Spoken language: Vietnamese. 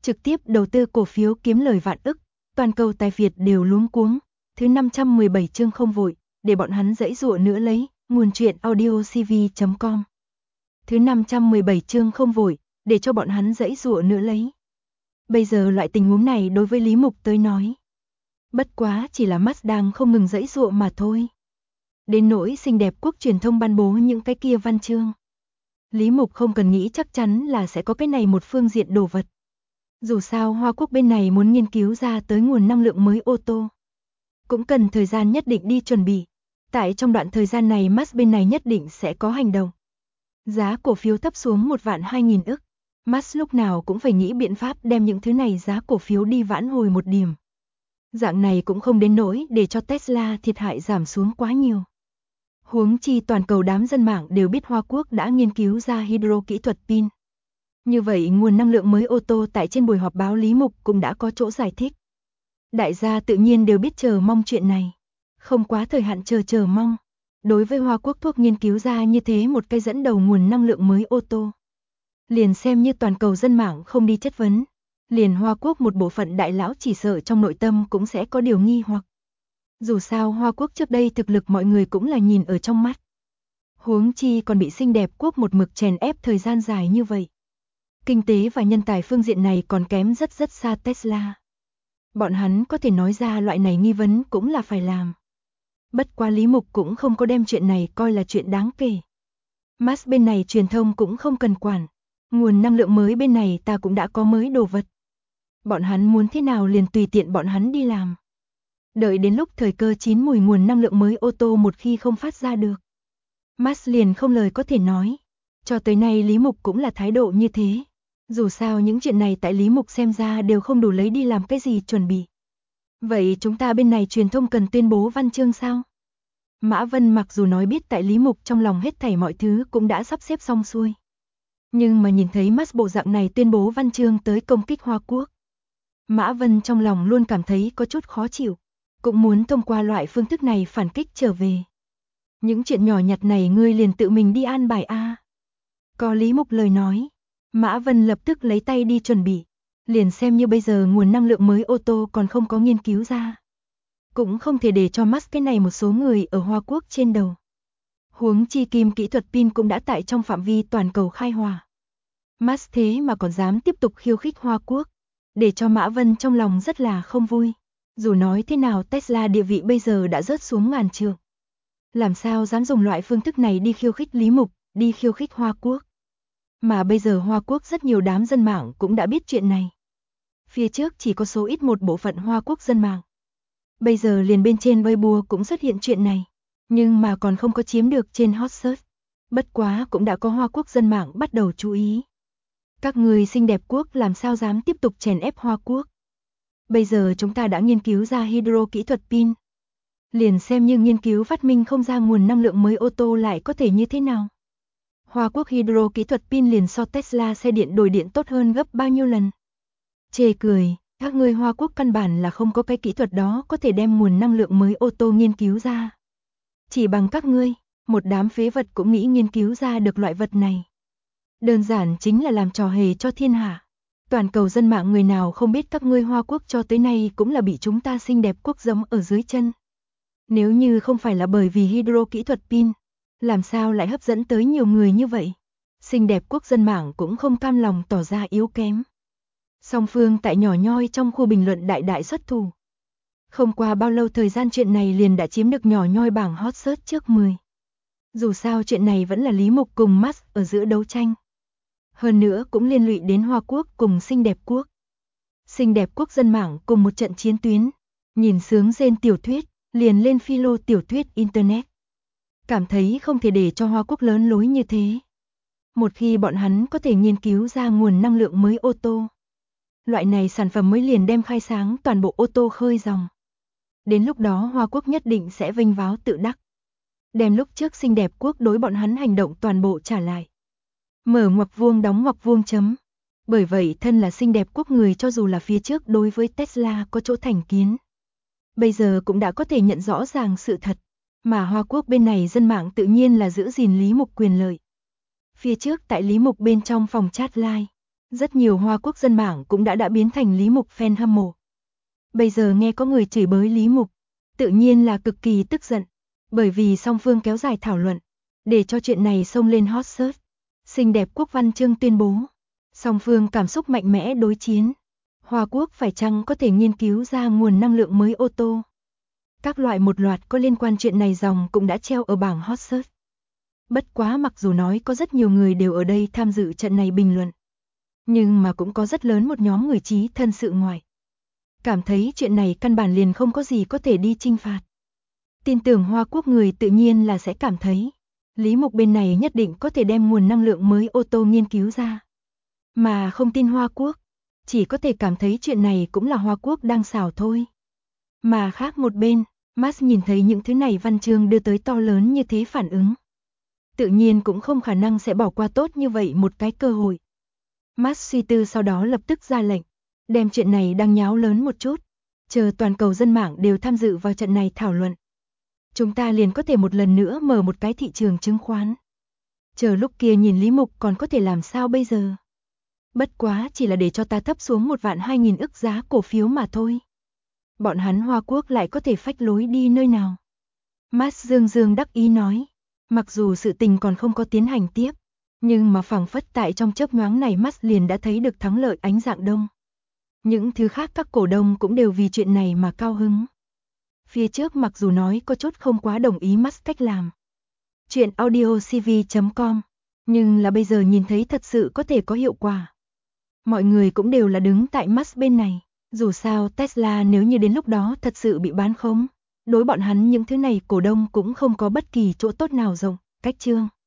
trực tiếp đầu tư cổ phiếu kiếm lời vạn ức, toàn cầu tài Việt đều luống cuống. Thứ 517 chương không vội, để bọn hắn giãy giụa nữa lấy, nguồn truyện audiocv.com. Thứ 517 chương không vội, để cho bọn hắn giãy giụa nữa lấy. Bây giờ loại tình huống này đối với Lý Mục tới nói, bất quá chỉ là mắt đang không ngừng giãy giụa mà thôi. Đến nỗi xinh đẹp quốc truyền thông ban bố những cái kia văn chương, Lý Mục không cần nghĩ chắc chắn là sẽ có cái này một phương diện đồ vật. Dù sao Hoa Quốc bên này muốn nghiên cứu ra tới nguồn năng lượng mới ô tô, cũng cần thời gian nhất định đi chuẩn bị. Tại trong đoạn thời gian này Musk bên này nhất định sẽ có hành động. Giá cổ phiếu thấp xuống 1.200.000 ức. Musk lúc nào cũng phải nghĩ biện pháp đem những thứ này giá cổ phiếu đi vãn hồi một điểm. Dạng này cũng không đến nỗi để cho Tesla thiệt hại giảm xuống quá nhiều. Huống chi toàn cầu đám dân mạng đều biết Hoa Quốc đã nghiên cứu ra hydro kỹ thuật pin. Như vậy nguồn năng lượng mới ô tô tại trên buổi họp báo Lý Mục cũng đã có chỗ giải thích. Đại gia tự nhiên đều biết chờ mong chuyện này. Không quá thời hạn chờ mong. Đối với Hoa Quốc thuốc nghiên cứu ra như thế một cái dẫn đầu nguồn năng lượng mới ô tô. Liền xem như toàn cầu dân mạng không đi chất vấn. Liền Hoa Quốc một bộ phận đại lão chỉ sợ trong nội tâm cũng sẽ có điều nghi hoặc. Dù sao Hoa Quốc trước đây thực lực mọi người cũng là nhìn ở trong mắt. Huống chi còn bị xinh đẹp quốc một mực chèn ép thời gian dài như vậy. Kinh tế và nhân tài phương diện này còn kém rất xa Tesla. Bọn hắn có thể nói ra loại này nghi vấn cũng là phải làm. Bất quá Lý Mục cũng không có đem chuyện này coi là chuyện đáng kể. Musk bên này truyền thông cũng không cần quản. Nguồn năng lượng mới bên này ta cũng đã có mới đồ vật. Bọn hắn muốn thế nào liền tùy tiện bọn hắn đi làm. Đợi đến lúc thời cơ chín mùi nguồn năng lượng mới ô tô một khi không phát ra được, Musk liền không lời có thể nói. Cho tới nay Lý Mục cũng là thái độ như thế. Dù sao những chuyện này tại Lý Mục xem ra đều không đủ lấy đi làm cái gì chuẩn bị. Vậy chúng ta bên này truyền thông cần tuyên bố văn chương sao? Mã Vân mặc dù nói biết tại Lý Mục trong lòng hết thảy mọi thứ cũng đã sắp xếp xong xuôi. Nhưng mà nhìn thấy Musk bộ dạng này tuyên bố văn chương tới công kích Hoa Quốc, Mã Vân trong lòng luôn cảm thấy có chút khó chịu. Cũng muốn thông qua loại phương thức này phản kích trở về. Những chuyện nhỏ nhặt này ngươi liền tự mình đi an bài a. Có Lý Mục lời nói, Mã Vân lập tức lấy tay đi chuẩn bị. Liền xem như bây giờ nguồn năng lượng mới ô tô còn không có nghiên cứu ra. Cũng không thể để cho Musk cái này một số người ở Hoa Quốc trên đầu. Huống chi kim kỹ thuật pin cũng đã tại trong phạm vi toàn cầu khai hỏa. Musk thế mà còn dám tiếp tục khiêu khích Hoa Quốc, để cho Mã Vân trong lòng rất là không vui. Dù nói thế nào Tesla địa vị bây giờ đã rớt xuống ngàn trượng. Làm sao dám dùng loại phương thức này đi khiêu khích Lý Mục, đi khiêu khích Hoa Quốc. Mà bây giờ Hoa Quốc rất nhiều đám dân mạng cũng đã biết chuyện này. Phía trước chỉ có số ít một bộ phận Hoa Quốc dân mạng. Bây giờ liền bên trên Weibo cũng xuất hiện chuyện này. Nhưng mà còn không có chiếm được trên hot search. Bất quá cũng đã có Hoa Quốc dân mạng bắt đầu chú ý. Các người xinh đẹp quốc làm sao dám tiếp tục chèn ép Hoa Quốc. Bây giờ chúng ta đã nghiên cứu ra hydro kỹ thuật pin. Liền xem như nghiên cứu phát minh không ra nguồn năng lượng mới ô tô lại có thể như thế nào. Hoa Quốc hydro kỹ thuật pin liền so Tesla xe điện đổi điện tốt hơn gấp bao nhiêu lần. Chê cười, các ngươi Hoa Quốc căn bản là không có cái kỹ thuật đó có thể đem nguồn năng lượng mới ô tô nghiên cứu ra. Chỉ bằng các ngươi, một đám phế vật cũng nghĩ nghiên cứu ra được loại vật này. Đơn giản chính là làm trò hề cho thiên hạ. Toàn cầu dân mạng người nào không biết các ngươi Hoa Quốc cho tới nay cũng là bị chúng ta xinh đẹp quốc giẫm ở dưới chân. Nếu như không phải là bởi vì hydro kỹ thuật pin, làm sao lại hấp dẫn tới nhiều người như vậy? Xinh đẹp quốc dân mạng cũng không cam lòng tỏ ra yếu kém. Song phương tại nhỏ nhoi trong khu bình luận đại xuất thủ. Không qua bao lâu thời gian chuyện này liền đã chiếm được nhỏ nhoi bảng hot search trước 10. Dù sao chuyện này vẫn là Lý Mục cùng Musk ở giữa đấu tranh. Hơn nữa cũng liên lụy đến Hoa Quốc cùng xinh đẹp quốc. Xinh đẹp quốc dân mạng cùng một trận chiến tuyến. Nhìn sướng rên tiểu thuyết, liền lên philo tiểu thuyết Internet. Cảm thấy không thể để cho Hoa Quốc lớn lối như thế. Một khi bọn hắn có thể nghiên cứu ra nguồn năng lượng mới ô tô. Loại này sản phẩm mới liền đem khai sáng toàn bộ ô tô khơi dòng. Đến lúc đó Hoa Quốc nhất định sẽ vinh váo tự đắc. Đem lúc trước xinh đẹp quốc đối bọn hắn hành động toàn bộ trả lại. Mở ngoặc vuông đóng ngoặc vuông chấm. Bởi vậy thân là xinh đẹp quốc người cho dù là phía trước đối với Tesla có chỗ thành kiến. Bây giờ cũng đã có thể nhận rõ ràng sự thật. Mà Hoa Quốc bên này dân mạng tự nhiên là giữ gìn Lý Mục quyền lợi. Phía trước tại Lý Mục bên trong phòng chat live. Rất nhiều Hoa Quốc dân mạng cũng đã biến thành Lý Mục fan hâm mộ. Bây giờ nghe có người chửi bới Lý Mục, tự nhiên là cực kỳ tức giận, bởi vì song phương kéo dài thảo luận, để cho chuyện này xông lên hot search. Xinh đẹp Quốc Văn Chương tuyên bố, song phương cảm xúc mạnh mẽ đối chiến. Hoa Quốc phải chăng có thể nghiên cứu ra nguồn năng lượng mới ô tô? Các loại một loạt có liên quan chuyện này dòng cũng đã treo ở bảng hot search. Bất quá mặc dù nói có rất nhiều người đều ở đây tham dự trận này bình luận, nhưng mà cũng có rất lớn một nhóm người trí thân sự ngoài. Cảm thấy chuyện này căn bản liền không có gì có thể đi chinh phạt. Tin tưởng Hoa Quốc người tự nhiên là sẽ cảm thấy, Lý Mục bên này nhất định có thể đem nguồn năng lượng mới ô tô nghiên cứu ra. Mà không tin Hoa Quốc, chỉ có thể cảm thấy chuyện này cũng là Hoa Quốc đang xảo thôi. Mà khác một bên, Musk nhìn thấy những thứ này văn chương đưa tới to lớn như thế phản ứng. Tự nhiên cũng không khả năng sẽ bỏ qua tốt như vậy một cái cơ hội. Musk suy tư sau đó lập tức ra lệnh, đem chuyện này đang nháo lớn một chút, chờ toàn cầu dân mạng đều tham dự vào trận này thảo luận. Chúng ta liền có thể một lần nữa mở một cái thị trường chứng khoán. Chờ lúc kia nhìn Lý Mục còn có thể làm sao bây giờ. Bất quá chỉ là để cho ta thấp xuống 1.200.000 ức giá cổ phiếu mà thôi. Bọn hắn Hoa Quốc lại có thể phách lối đi nơi nào. Musk dương đắc ý nói, mặc dù sự tình còn không có tiến hành tiếp, nhưng mà phảng phất tại trong chớp nhoáng này Musk liền đã thấy được thắng lợi ánh dạng đông. Những thứ khác các cổ đông cũng đều vì chuyện này mà cao hứng. Phía trước mặc dù nói có chút không quá đồng ý Musk cách làm. Chuyện audiocv.com, nhưng là bây giờ nhìn thấy thật sự có thể có hiệu quả. Mọi người cũng đều là đứng tại Musk bên này. Dù sao Tesla nếu như đến lúc đó thật sự bị bán khống, đối bọn hắn những thứ này cổ đông cũng không có bất kỳ chỗ tốt nào rộng. Cách chương